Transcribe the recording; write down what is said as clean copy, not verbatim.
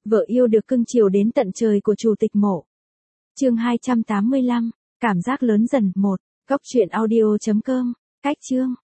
Vợ yêu được cưng chiều đến tận trời của chủ tịch Mộ. Chương 285, cảm giác lớn dần. 1. Góc truyện audio.com. Cách chương.